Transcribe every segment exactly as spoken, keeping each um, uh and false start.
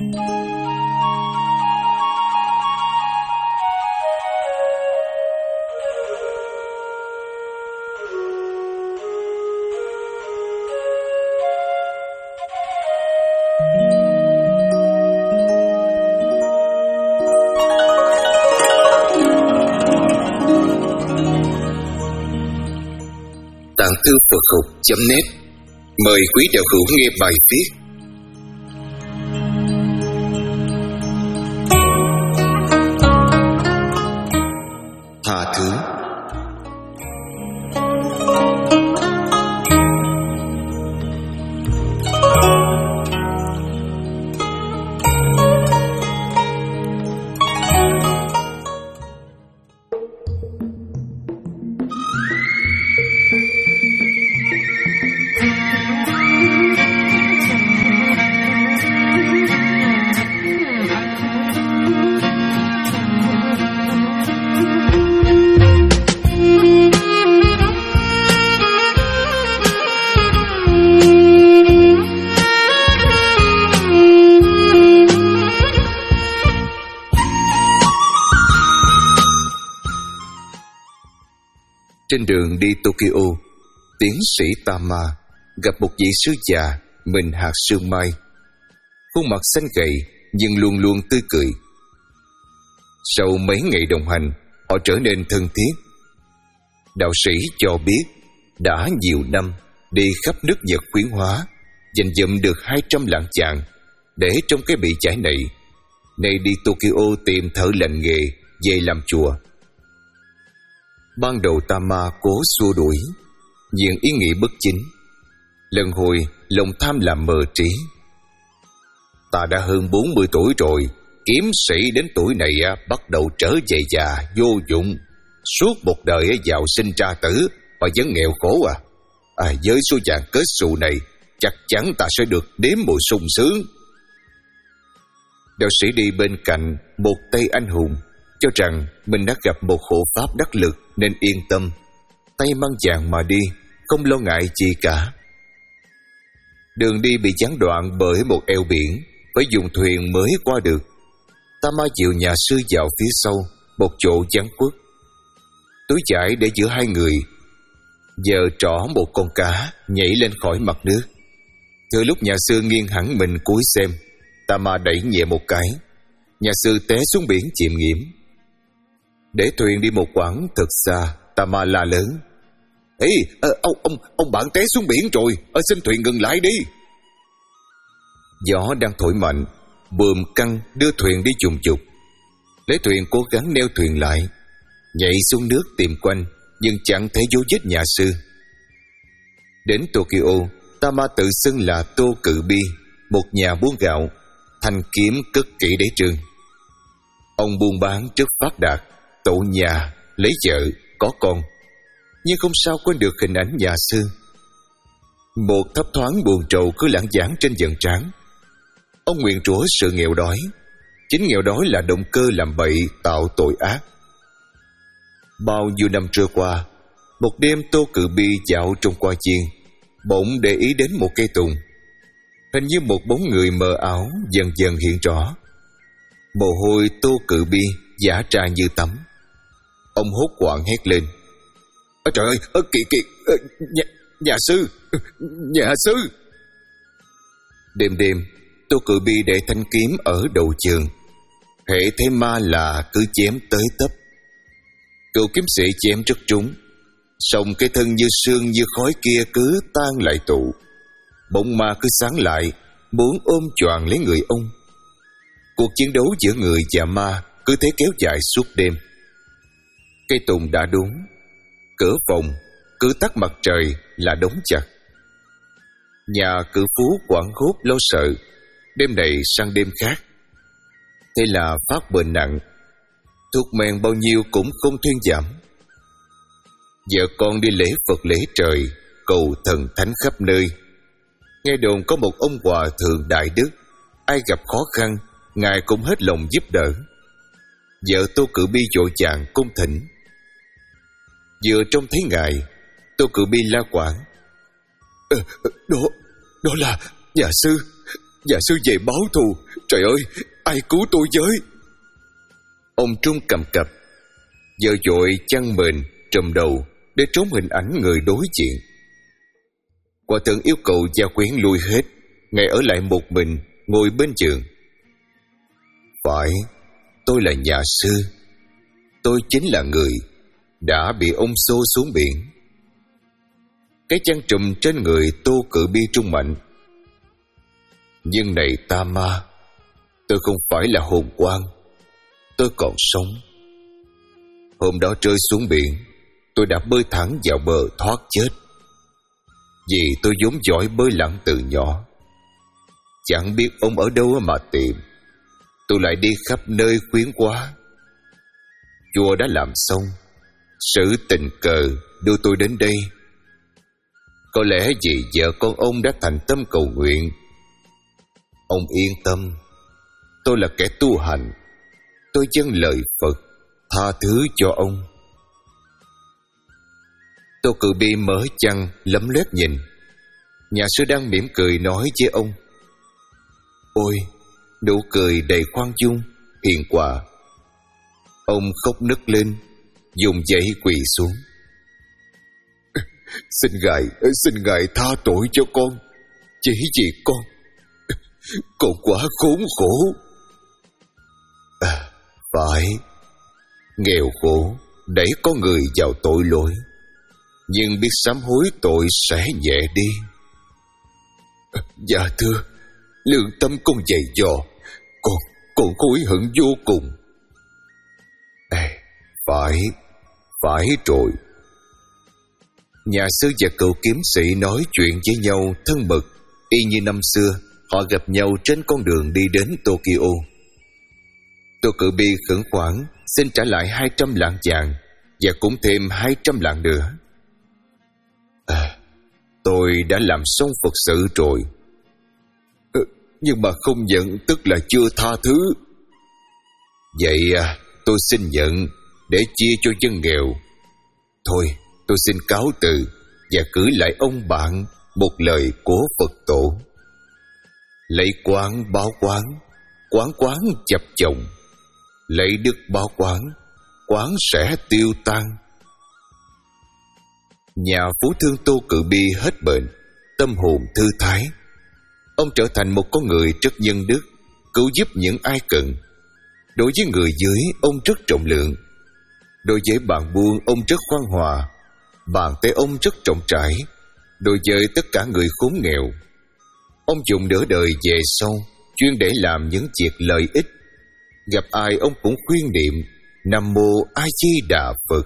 Tạng thư Phật học chấm net mời quý đạo hữu nghe bài viết Tha thứ. Trên đường đi Tokyo, tiến sĩ Tama gặp một vị sư già mình hạt sương mai, khuôn mặt xanh gầy nhưng luôn luôn tươi cười. Sau mấy ngày đồng hành, họ trở nên thân thiết. Đạo sĩ cho biết đã nhiều năm đi khắp nước Nhật khuyến hóa, dành dụm được hai trăm lạng vàng để trong cái bị chải này, nay đi Tokyo tìm thợ lành nghề về làm chùa. Ban đầu Tama cố xua đuổi, nhưng ý nghĩ bất chính. Lần hồi lòng tham làm mờ trí. Ta đã hơn bốn mươi tuổi rồi, kiếm sĩ đến tuổi này bắt đầu trở về già vô dụng. Suốt một đời giàu sinh ra tử mà vẫn nghèo khổ à. À, với số vàng kết xù này, chắc chắn ta sẽ được nếm mùi sung sướng. Đạo sĩ đi bên cạnh một tay anh hùng, cho rằng mình đã gặp một hộ pháp đắc lực nên yên tâm, tay mang vàng mà đi, không lo ngại gì cả. Đường đi bị gián đoạn bởi một eo biển, phải dùng thuyền mới qua được. Tama dìu nhà sư vào phía sau, một chỗ vắng khuất. Túi chải để giữa hai người, giờ trỏ một con cá nhảy lên khỏi mặt nước. Từ lúc nhà sư nghiêng hẳn mình cúi xem, Tama đẩy nhẹ một cái, nhà sư té xuống biển chìm nghiễm. Để thuyền đi một quãng thật xa, Tama la lớn: Ê, à, ông, ông, ông bạn té xuống biển rồi, à, xin thuyền ngừng lại đi. Gió đang thổi mạnh, buồm căng đưa thuyền đi chùng chục. Lễ thuyền cố gắng neo thuyền lại, nhảy xuống nước tìm quanh, nhưng chẳng thấy dấu vết nhà sư. Đến Tokyo, Tama tự xưng là Tô Cự Bi, một nhà buôn gạo, thanh kiếm cất kỹ đế trương. Ông buôn bán rất phát đạt, tậu nhà, lấy vợ, có con, nhưng không sao quên được hình ảnh nhà sư. Một thấp thoáng buồn rầu cứ lãng vảng trên vầng trán. Ông nguyện rủa sự nghèo đói, chính nghèo đói là động cơ làm bậy tạo tội ác. Bao nhiêu năm trôi qua, một đêm Tô Cự Bi dạo trong qua chiên, bỗng để ý đến một cây tùng. Hình như một bóng người mờ ảo dần dần hiện rõ. Mồ hôi Tô Cự Bi giả ra như tắm. Ông hốt hoảng hét lên: Ơ trời ơi, ơ kìa kìa, ơ, nhà, nhà sư, nhà sư. Đêm đêm, Tô Cự Bi để thanh kiếm ở đầu giường, hễ thấy ma là cứ chém tới tấp. Cựu kiếm sĩ chém rất trúng, song cái thân như sương như khói kia cứ tan lại tụ. Bỗng ma cứ sáng lại, muốn ôm choàng lấy người ông. Cuộc chiến đấu giữa người và ma cứ thế kéo dài suốt đêm. Cây tùng đã đúng, cửa phòng cứ tắt mặt trời là đóng chặt. Nhà cử phú quảng hốt lo sợ, đêm này sang đêm khác. Thế là phát bệnh nặng, thuốc men bao nhiêu cũng không thuyên giảm. Vợ con đi lễ Phật lễ trời, cầu thần thánh khắp nơi. Nghe đồn có một ông hòa thượng đại đức, ai gặp khó khăn ngài cũng hết lòng giúp đỡ. Vợ Tô Cự Bi vội vàng cung thỉnh. Vừa trông thấy ngài, Tô Cự Bi la quảng: ờ, đó, đó là nhà sư, Nhà sư về báo thù. Trời ơi, ai cứu tôi với? Ông Trung cầm cập, giờ dội chăn mền trùm đầu để trốn hình ảnh người đối diện. Quả thần yêu cầu gia quyến lui hết, ngài ở lại một mình ngồi bên giường. Phải, tôi là nhà sư. Tôi chính là người đã bị ông xô xuống biển. Cái chăn trùm trên người Tô Cự Bi trung mạnh. Nhưng này ta ma, tôi không phải là hồn quang. Tôi còn sống. Hôm đó rơi xuống biển, tôi đã bơi thẳng vào bờ thoát chết. Vì tôi vốn giỏi bơi lặn từ nhỏ. Chẳng biết ông ở đâu mà tìm. Tôi lại đi khắp nơi khuyến quá. Chùa đã làm xong, sự tình cờ đưa tôi đến đây. Có lẽ vì vợ con ông đã thành tâm cầu nguyện. Ông yên tâm, tôi là kẻ tu hành. Tôi dâng lời Phật, tha thứ cho ông. Tô Cự Bi mở chăn lấm lét nhìn. Nhà sư đang mỉm cười nói với ông. Ôi, nụ cười đầy khoan dung, hiền hòa. Ông khóc nức lên, dùng dậy quỳ xuống. Xin ngài, xin ngài tha tội cho con. Chỉ vì con, con quá khốn khổ. À, phải, nghèo khổ đẩy con người vào tội lỗi, nhưng biết sám hối tội sẽ nhẹ đi. À, dạ thưa, lương tâm con dày dò, con, con hối hận vô cùng. À, phải, phải rồi. Nhà sư và cựu kiếm sĩ nói chuyện với nhau thân mật, y như năm xưa họ gặp nhau trên con đường đi đến Tokyo. Tô Cự Bi khẩn khoản xin trả lại hai trăm lạng vàng và cũng thêm hai trăm lạng nữa. À, tôi đã làm xong Phật sự rồi. À, nhưng mà không nhận tức là chưa tha thứ. Vậy à, tôi xin nhận để chia cho dân nghèo. Thôi, tôi xin cáo từ và gửi lại ông bạn một lời của Phật tổ. Lấy quán báo quán, quán quán chập chồng. Lấy đức báo quán, quán sẽ tiêu tan. Nhà phú thương Tô Cự Bi hết bệnh, tâm hồn thư thái. Ông trở thành một con người rất nhân đức, cứu giúp những ai cần. Đối với người dưới, ông rất trọng lượng. Đối với bạn buôn, ông rất khoan hòa. Bàn tay ông rất rộng rãi. Đối với tất cả người khốn nghèo, ông dùng nửa đời về sau chuyên để làm những việc lợi ích. Gặp ai ông cũng khuyên niệm Nam Mô A Di Đà Phật.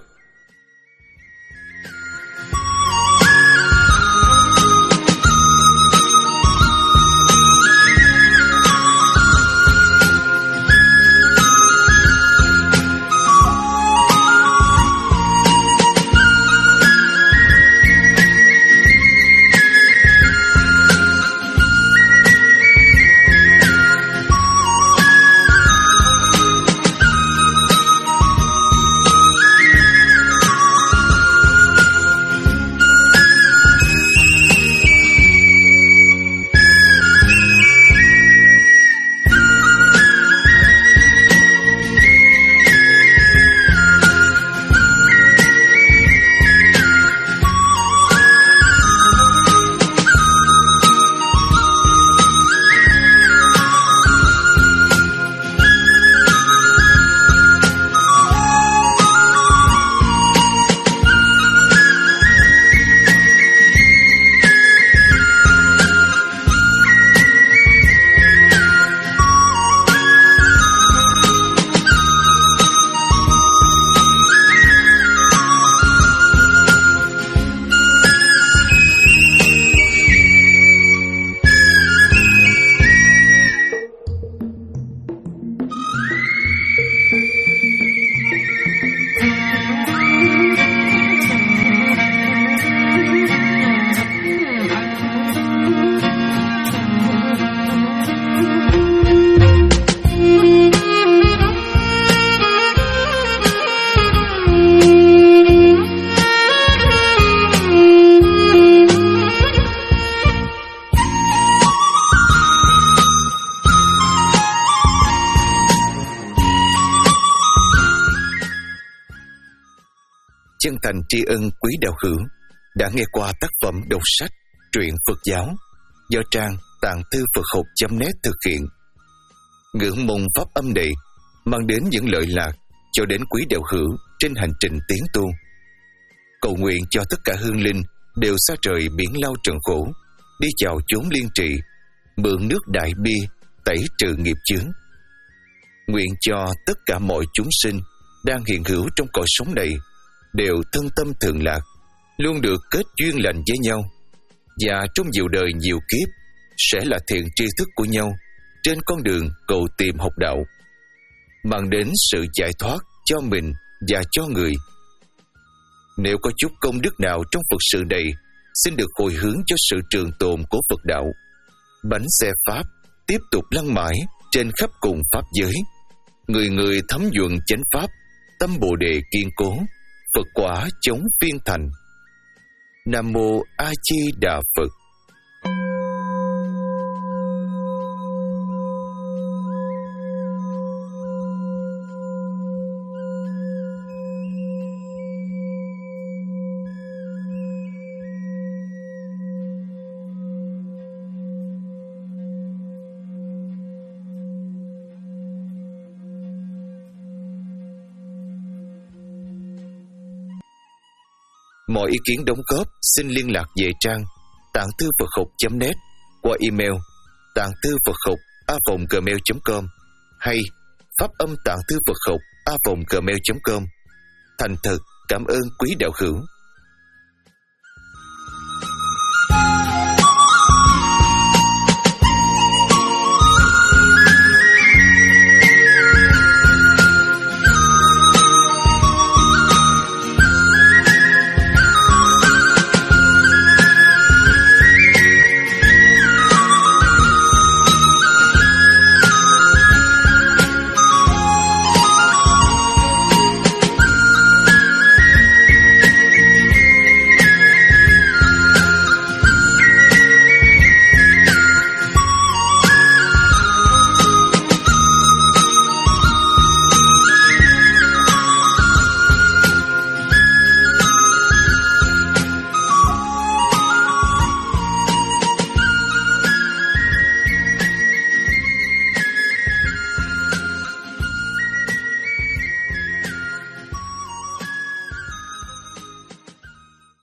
chân thành tri ân quý đạo hữu đã nghe qua tác phẩm đọc sách truyện Phật giáo do trang tạng thư Phật học chấm net thực hiện. Ngưỡng mong pháp âm này mang đến những lợi lạc cho đến quý đạo hữu trên hành trình tiến tu. Cầu nguyện cho tất cả hương linh đều xa trời biển lao trần khổ, đi chào chốn liên trị, mượn nước đại bi tẩy trừ nghiệp chướng. Nguyện cho tất cả mọi chúng sinh đang hiện hữu trong cõi sống này đều thân tâm thường lạc, luôn được kết duyên lành với nhau, và trong nhiều đời nhiều kiếp sẽ là thiện tri thức của nhau trên con đường cầu tìm học đạo, mang đến sự giải thoát cho mình và cho người. Nếu có chút công đức nào trong Phật sự này, xin được hồi hướng cho sự trường tồn của Phật đạo. Bánh xe Pháp tiếp tục lăn mãi trên khắp cùng Pháp giới. Người người thấm nhuần chánh Pháp, tâm Bồ Đề kiên cố, Phật quả chống phiên thành. Nam Mô A Di Đà Phật. Mọi ý kiến đóng góp xin liên lạc về trang tạng thư Phật học chấm net qua email tạng thư Phật học a còng gmail chấm com hay pháp âm tạng thư Phật học a còng gmail chấm com. Thành thật cảm ơn quý đạo hữu.